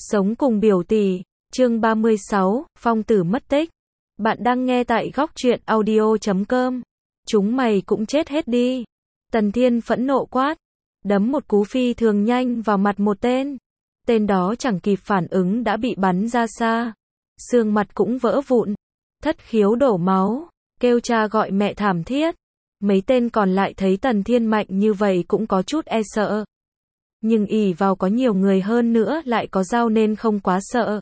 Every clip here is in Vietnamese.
Sống cùng biểu tỷ, chương 36, Phong tử mất tích. Bạn đang nghe tại góc truyện audio.com. Chúng mày cũng chết hết đi. Tần Thiên phẫn nộ quát, đấm một cú phi thường nhanh vào mặt một tên. Tên đó chẳng kịp phản ứng đã bị bắn ra xa. Xương mặt cũng vỡ vụn. Thất khiếu đổ máu, kêu cha gọi mẹ thảm thiết. Mấy tên còn lại thấy Tần Thiên mạnh như vậy cũng có chút e sợ. Nhưng ỷ vào có nhiều người hơn nữa lại có dao nên không quá sợ.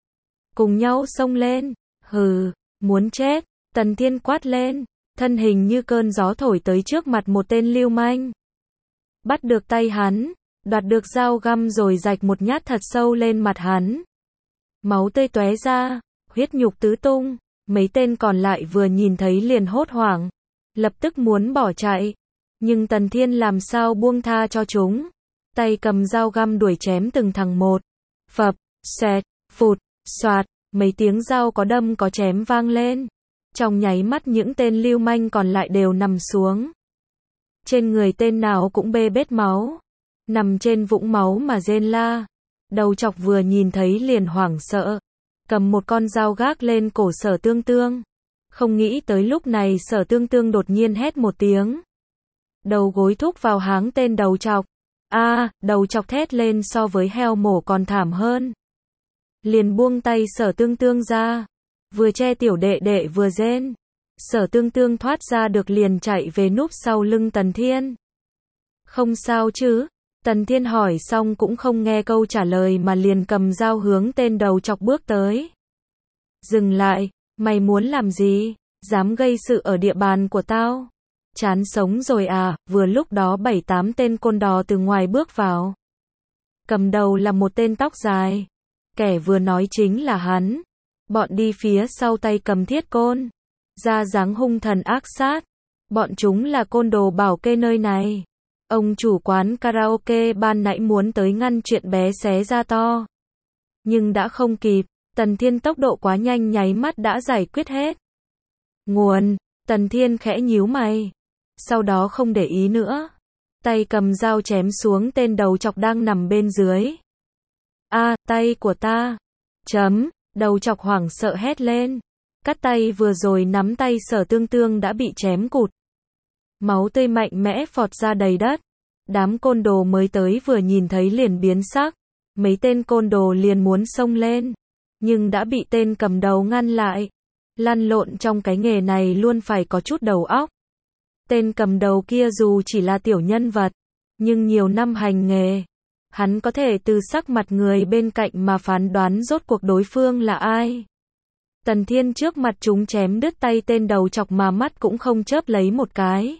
Cùng nhau xông lên, hừ, muốn chết, Tần Thiên quát lên, thân hình như cơn gió thổi tới trước mặt một tên lưu manh. Bắt được tay hắn, đoạt được dao găm rồi rạch một nhát thật sâu lên mặt hắn. Máu tươi tóe ra, huyết nhục tứ tung, mấy tên còn lại vừa nhìn thấy liền hốt hoảng, lập tức muốn bỏ chạy. Nhưng Tần Thiên làm sao buông tha cho chúng. Tay cầm dao găm đuổi chém từng thằng một. Phập, xoẹt, phụt, xoạt, mấy tiếng dao có đâm có chém vang lên. Trong nháy mắt những tên lưu manh còn lại đều nằm xuống. Trên người tên nào cũng bê bết máu. Nằm trên vũng máu mà rên la. Đầu chọc vừa nhìn thấy liền hoảng sợ. Cầm một con dao gác lên cổ Sở Tương Tương. Không nghĩ tới lúc này Sở Tương Tương đột nhiên hét một tiếng. Đầu gối thúc vào háng tên đầu chọc. Đầu chọc thét lên so với heo mổ còn thảm hơn. Liền buông tay Sở Tương Tương ra. Vừa che tiểu đệ đệ vừa rên. Sở Tương Tương thoát ra được liền chạy về núp sau lưng Tần Thiên. Không sao chứ? Tần Thiên hỏi xong cũng không nghe câu trả lời mà liền cầm dao hướng tên đầu chọc bước tới. Dừng lại, mày muốn làm gì? Dám gây sự ở địa bàn của tao? Chán sống rồi à? Vừa lúc đó 7-8 tên côn đồ từ ngoài bước vào. Cầm đầu là một tên tóc dài. Kẻ vừa nói chính là hắn. Bọn đi phía sau tay cầm thiết côn. Da dáng hung thần ác sát. Bọn chúng là côn đồ bảo kê nơi này. Ông chủ quán karaoke ban nãy muốn tới ngăn chuyện bé xé ra to. Nhưng đã không kịp. Tần Thiên tốc độ quá nhanh nháy mắt đã giải quyết hết. Nguồn, Tần Thiên khẽ nhíu mày. Sau đó không để ý nữa. Tay cầm dao chém xuống tên đầu chọc đang nằm bên dưới. Tay của ta. Đầu chọc hoảng sợ hét lên. Cắt tay vừa rồi nắm tay Sở Tương Tương đã bị chém cụt. Máu tươi mạnh mẽ phọt ra đầy đất. Đám côn đồ mới tới vừa nhìn thấy liền biến sắc. Mấy tên côn đồ liền muốn xông lên. Nhưng đã bị tên cầm đầu ngăn lại. Lăn lộn trong cái nghề này luôn phải có chút đầu óc. Tên cầm đầu kia dù chỉ là tiểu nhân vật, nhưng nhiều năm hành nghề. Hắn có thể từ sắc mặt người bên cạnh mà phán đoán rốt cuộc đối phương là ai. Tần Thiên trước mặt chúng chém đứt tay tên đầu chọc mà mắt cũng không chớp lấy một cái.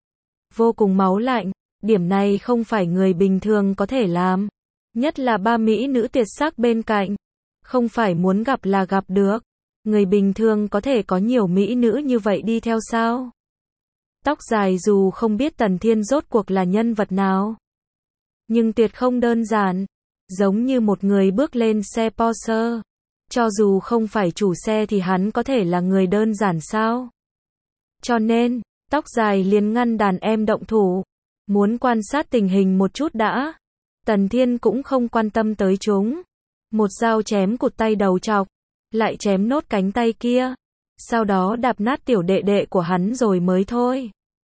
Vô cùng máu lạnh, điểm này không phải người bình thường có thể làm. Nhất là ba mỹ nữ tuyệt sắc bên cạnh. Không phải muốn gặp là gặp được. Người bình thường có thể có nhiều mỹ nữ như vậy đi theo sao? Tóc dài dù không biết Tần Thiên rốt cuộc là nhân vật nào. Nhưng tuyệt không đơn giản. Giống như một người bước lên xe Porsche. Cho dù không phải chủ xe thì hắn có thể là người đơn giản sao? Cho nên, tóc dài liền ngăn đàn em động thủ. Muốn quan sát tình hình một chút đã. Tần Thiên cũng không quan tâm tới chúng. Một dao chém cụt tay đầu chọc. Lại chém nốt cánh tay kia. Sau đó đạp nát tiểu đệ đệ của hắn rồi mới thôi.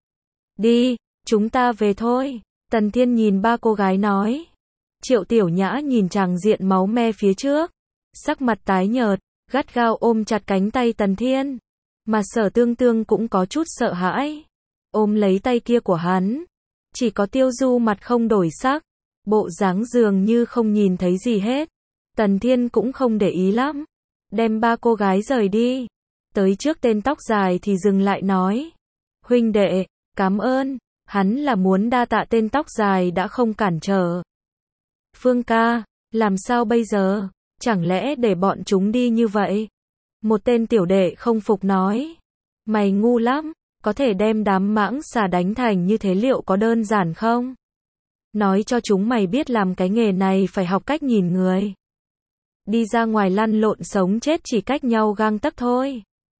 Đi, chúng ta về thôi. Tần Thiên nhìn ba cô gái nói. Triệu Tiểu Nhã nhìn tràng diện máu me phía trước. Sắc mặt tái nhợt, gắt gao ôm chặt cánh tay Tần Thiên. Mà Sở Tương Tương cũng có chút sợ hãi. Ôm lấy tay kia của hắn. Chỉ có Tiêu Du mặt không đổi sắc. Bộ dáng dường như không nhìn thấy gì hết. Tần Thiên cũng không để ý lắm. Đem ba cô gái rời đi. Tới trước tên tóc dài thì dừng lại nói. Huynh đệ, cảm ơn. Hắn là muốn đa tạ tên tóc dài đã không cản trở. Phương ca, làm sao bây giờ? Chẳng lẽ để bọn chúng đi như vậy? Một tên tiểu đệ không phục nói. Mày ngu lắm, có thể đem đám mãng xà đánh thành như thế liệu có đơn giản không? Nói cho chúng mày biết làm cái nghề này phải học cách nhìn người. Đi ra ngoài lăn lộn sống chết chỉ cách nhau gang tấc thôi.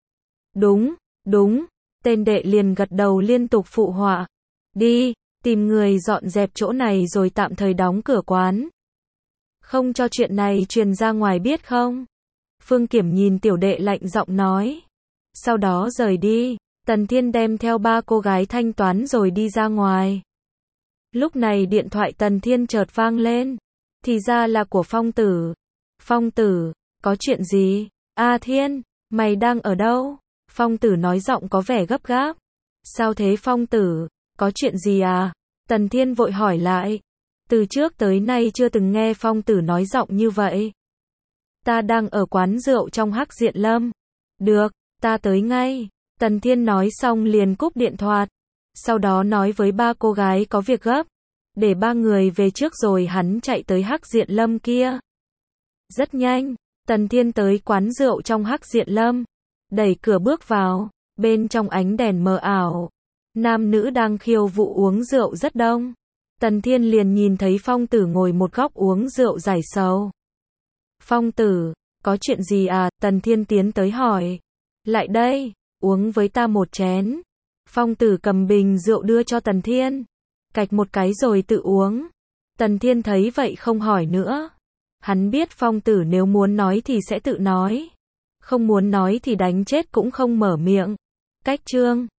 Đúng, tên đệ liền gật đầu liên tục phụ họa. Đi, tìm người dọn dẹp chỗ này rồi tạm thời đóng cửa quán. Không cho chuyện này truyền ra ngoài biết không? Phương Kiểm nhìn tiểu đệ lạnh giọng nói. Sau đó rời đi, Tần Thiên đem theo 3 cô gái thanh toán rồi đi ra ngoài. Lúc này điện thoại Tần Thiên chợt vang lên. Thì ra là của Phong Tử. Phong Tử, có chuyện gì? A Thiên, mày đang ở đâu? Phong Tử nói giọng có vẻ gấp gáp. Sao thế Phong Tử, có chuyện gì à? Tần Thiên vội hỏi lại. Từ trước tới nay chưa từng nghe Phong Tử nói giọng như vậy. Ta đang ở quán rượu trong Hắc Diện Lâm. Được, ta tới ngay. Tần Thiên nói xong liền cúp điện thoại. Sau đó nói với 3 cô gái có việc gấp. Để 3 người về trước rồi hắn chạy tới Hắc Diện Lâm kia. Rất nhanh, Tần Thiên tới quán rượu trong Hắc Diện Lâm. Đẩy cửa bước vào, bên trong ánh đèn mờ ảo. Nam nữ đang khiêu vũ uống rượu rất đông. Tần Thiên liền nhìn thấy Phong Tử ngồi một góc uống rượu giải sầu. Phong Tử, có chuyện gì à? Tần Thiên tiến tới hỏi. Lại đây, uống với ta một chén. Phong Tử cầm bình rượu đưa cho Tần Thiên. Cạch một cái rồi tự uống. Tần Thiên thấy vậy không hỏi nữa. Hắn biết Phong Tử nếu muốn nói thì sẽ tự nói. Không muốn nói thì đánh chết cũng không mở miệng. Cách chương